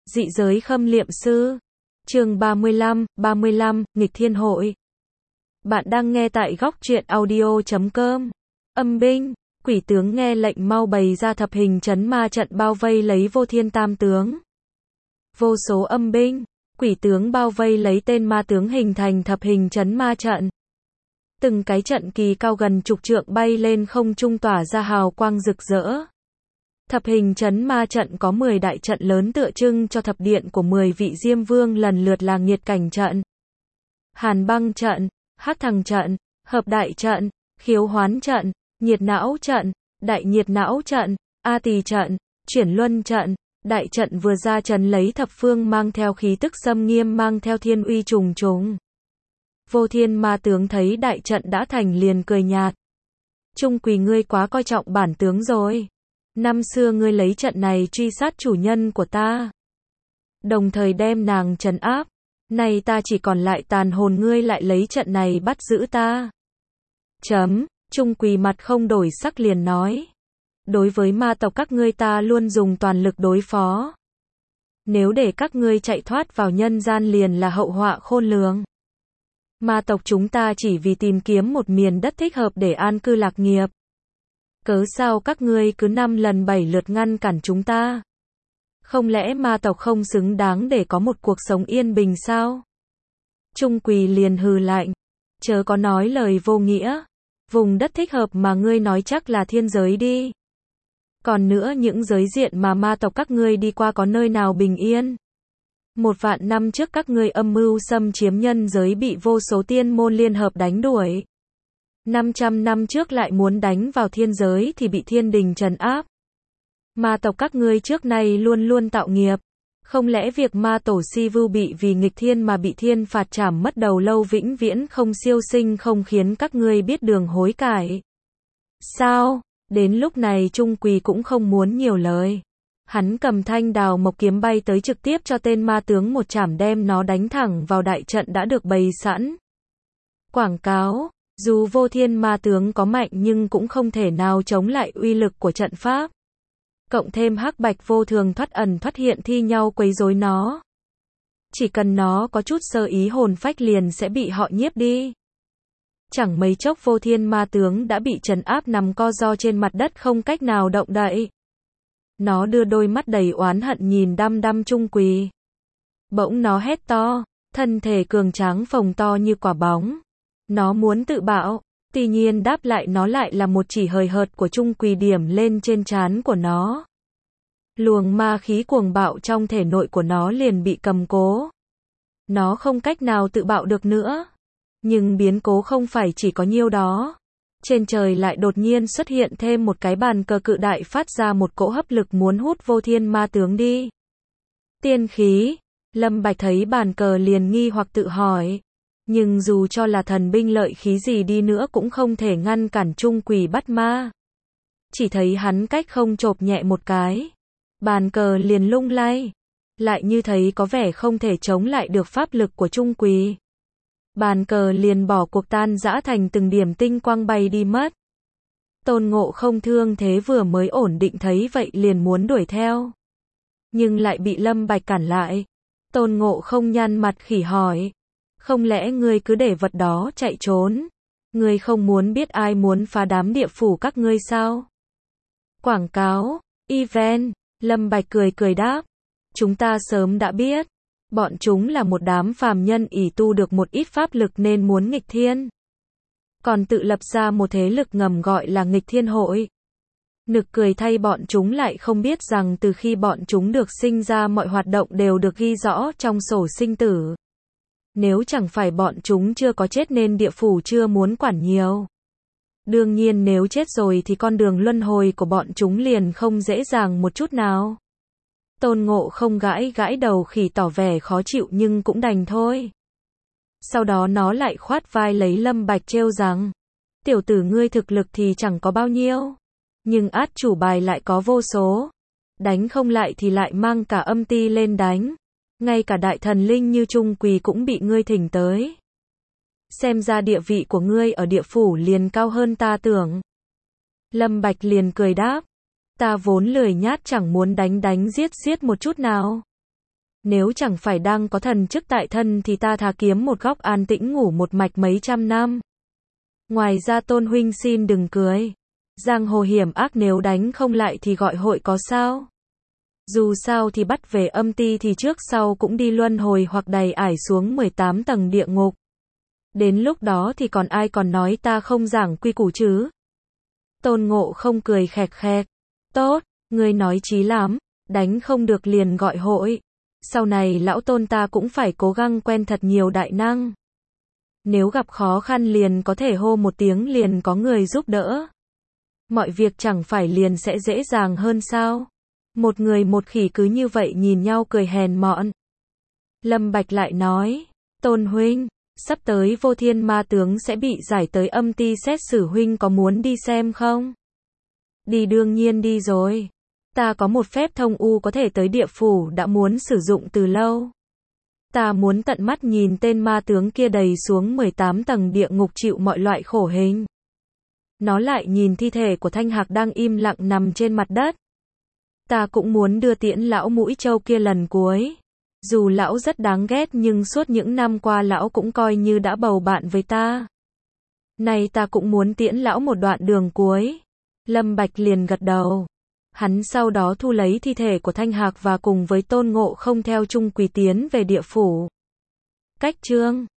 Dị giới khâm liệm sư. Chương 35, nghịch thiên hội. Bạn đang nghe tại góc truyện audio.com. Âm binh, quỷ tướng nghe lệnh mau bày ra thập hình trấn ma trận bao vây lấy Vô Thiên Tam tướng. Vô số âm binh, quỷ tướng bao vây lấy tên ma tướng hình thành thập hình trấn ma trận. Từng cái trận kỳ cao gần chục trượng bay lên không trung tỏa ra hào quang rực rỡ. Thập hình trấn ma trận có 10 đại trận lớn tượng trưng cho thập điện của 10 vị Diêm Vương, lần lượt là Nghiệt Cảnh trận, Hàn Băng trận, Hắc Thằng trận, Hợp Đại trận, Khiếu Hoán trận, Nhiệt Não trận, Đại Nhiệt Não trận, A Tỳ trận, Chuyển Luân trận. Đại trận vừa ra trấn lấy thập phương, mang theo khí tức xâm nghiêm, mang theo thiên uy trùng trùng. Vô Thiên ma tướng thấy đại trận đã thành liền cười nhạt. Trung Quỳ, ngươi quá coi trọng bản tướng rồi. Năm xưa ngươi lấy trận này truy sát chủ nhân của ta, đồng thời đem nàng trấn áp. Nay ta chỉ còn lại tàn hồn, ngươi lại lấy trận này bắt giữ ta. Trung Quỳ mặt không đổi sắc liền nói. Đối với ma tộc các ngươi ta luôn dùng toàn lực đối phó. Nếu để các ngươi chạy thoát vào nhân gian liền là hậu họa khôn lường. Ma tộc chúng ta chỉ vì tìm kiếm một miền đất thích hợp để an cư lạc nghiệp. Cớ sao các ngươi cứ 5 lần 7 lượt ngăn cản chúng ta? Không lẽ ma tộc không xứng đáng để có một cuộc sống yên bình sao? Trung Quỳ liền hừ lạnh. Chớ có nói lời vô nghĩa. Vùng đất thích hợp mà ngươi nói chắc là thiên giới đi. Còn nữa, những giới diện mà ma tộc các ngươi đi qua có nơi nào bình yên? 1.000 năm trước các ngươi âm mưu xâm chiếm nhân giới bị vô số tiên môn liên hợp đánh đuổi. 500 năm trước lại muốn đánh vào thiên giới thì bị thiên đình trấn áp. Ma tộc các ngươi trước nay luôn luôn tạo nghiệp. Không lẽ việc ma tổ Si Vưu bị vì nghịch thiên mà bị thiên phạt trảm mất đầu lâu vĩnh viễn không siêu sinh không khiến các ngươi biết đường hối cải? Sao? Đến lúc này Trung Quỳ cũng không muốn nhiều lời. Hắn cầm thanh đào mộc kiếm bay tới, trực tiếp cho tên ma tướng một chảm đem nó đánh thẳng vào đại trận đã được bày sẵn. Quảng cáo. Dù Vô Thiên ma tướng có mạnh nhưng cũng không thể nào chống lại uy lực của trận pháp. Cộng thêm hắc bạch vô thường thoát ẩn thoát hiện thi nhau quấy rối nó. Chỉ cần nó có chút sơ ý hồn phách liền sẽ bị họ nhiếp đi. Chẳng mấy chốc Vô Thiên ma tướng đã bị trấn áp nằm co ro trên mặt đất không cách nào động đậy. Nó đưa đôi mắt đầy oán hận nhìn đăm đăm Trung Quỳ. Bỗng nó hét to, thân thể cường tráng phồng to như quả bóng. Nó muốn tự bạo, tuy nhiên đáp lại nó lại là một chỉ hời hợt của Trung Quỳ điểm lên trên trán của nó. Luồng ma khí cuồng bạo trong thể nội của nó liền bị cầm cố. Nó không cách nào tự bạo được nữa. Nhưng biến cố không phải chỉ có nhiêu đó. Trên trời lại đột nhiên xuất hiện thêm một cái bàn cờ cự đại, phát ra một cỗ hấp lực muốn hút Vô Thiên ma tướng đi. Tiên khí. Lâm Bạch thấy bàn cờ liền nghi hoặc tự hỏi. Nhưng dù cho là thần binh lợi khí gì đi nữa cũng không thể ngăn cản Trung Quỳ bắt ma. Chỉ thấy hắn cách không chộp nhẹ một cái. Bàn cờ liền lung lay. Lại như thấy có vẻ không thể chống lại được pháp lực của Trung Quỳ. Bàn cờ liền bỏ cuộc tan rã thành từng điểm tinh quang bay đi mất. Tôn Ngộ Không thương thế vừa mới ổn định thấy vậy liền muốn đuổi theo. Nhưng lại bị Lâm Bạch cản lại. Tôn Ngộ Không nhăn mặt khỉ hỏi. Không lẽ ngươi cứ để vật đó chạy trốn? Ngươi không muốn biết ai muốn phá đám địa phủ các ngươi sao? Quảng cáo, event, Lâm Bạch cười đáp. Chúng ta sớm đã biết. Bọn chúng là một đám phàm nhân ỷ tu được một ít pháp lực nên muốn nghịch thiên. Còn tự lập ra một thế lực ngầm gọi là nghịch thiên hội. Nực cười thay, bọn chúng lại không biết rằng từ khi bọn chúng được sinh ra mọi hoạt động đều được ghi rõ trong sổ sinh tử. Nếu chẳng phải bọn chúng chưa có chết nên địa phủ chưa muốn quản nhiều. Đương nhiên nếu chết rồi thì con đường luân hồi của bọn chúng liền không dễ dàng một chút nào. Tôn Ngộ Không gãi đầu khỉ tỏ vẻ khó chịu nhưng cũng đành thôi. Sau đó nó lại khoát vai lấy Lâm Bạch trêu rằng. Tiểu tử ngươi thực lực thì chẳng có bao nhiêu. Nhưng át chủ bài lại có vô số. Đánh không lại thì lại mang cả âm ti lên đánh. Ngay cả đại thần linh như Trung Quỳ cũng bị ngươi thỉnh tới. Xem ra địa vị của ngươi ở địa phủ liền cao hơn ta tưởng. Lâm Bạch liền cười đáp. Ta vốn lười nhát chẳng muốn đánh giết một chút nào. Nếu chẳng phải đang có thần chức tại thân thì ta thà kiếm một góc an tĩnh ngủ một mạch mấy trăm năm. Ngoài ra Tôn huynh xin đừng cưới. Giang hồ hiểm ác, nếu đánh không lại thì gọi hội có sao? Dù sao thì bắt về âm ti thì trước sau cũng đi luân hồi hoặc đày ải xuống 18 tầng địa ngục. Đến lúc đó thì còn ai còn nói ta không giảng quy củ chứ? Tôn Ngộ Không cười khẹt khẹt. Tốt, ngươi nói chí lắm, đánh không được liền gọi hội. Sau này lão Tôn ta cũng phải cố gắng quen thật nhiều đại năng. Nếu gặp khó khăn liền có thể hô một tiếng liền có người giúp đỡ. Mọi việc chẳng phải liền sẽ dễ dàng hơn sao? Một người một khỉ cứ như vậy nhìn nhau cười hèn mọn. Lâm Bạch lại nói, Tôn huynh, sắp tới Vô Thiên Ma tướng sẽ bị giải tới âm ti xét xử, huynh có muốn đi xem không? Đi, đương nhiên đi rồi. Ta có một phép thông u có thể tới địa phủ đã muốn sử dụng từ lâu. Ta muốn tận mắt nhìn tên ma tướng kia đầy xuống 18 tầng địa ngục chịu mọi loại khổ hình. Nó lại nhìn thi thể của Thanh Hạc đang im lặng nằm trên mặt đất. Ta cũng muốn đưa tiễn lão mũi trâu kia lần cuối. Dù lão rất đáng ghét nhưng suốt những năm qua lão cũng coi như đã bầu bạn với ta. Này ta cũng muốn tiễn lão một đoạn đường cuối. Lâm Bạch liền gật đầu. Hắn sau đó thu lấy thi thể của Thanh Hạc và cùng với Tôn Ngộ Không theo chung quỳ tiến về địa phủ. Cách chương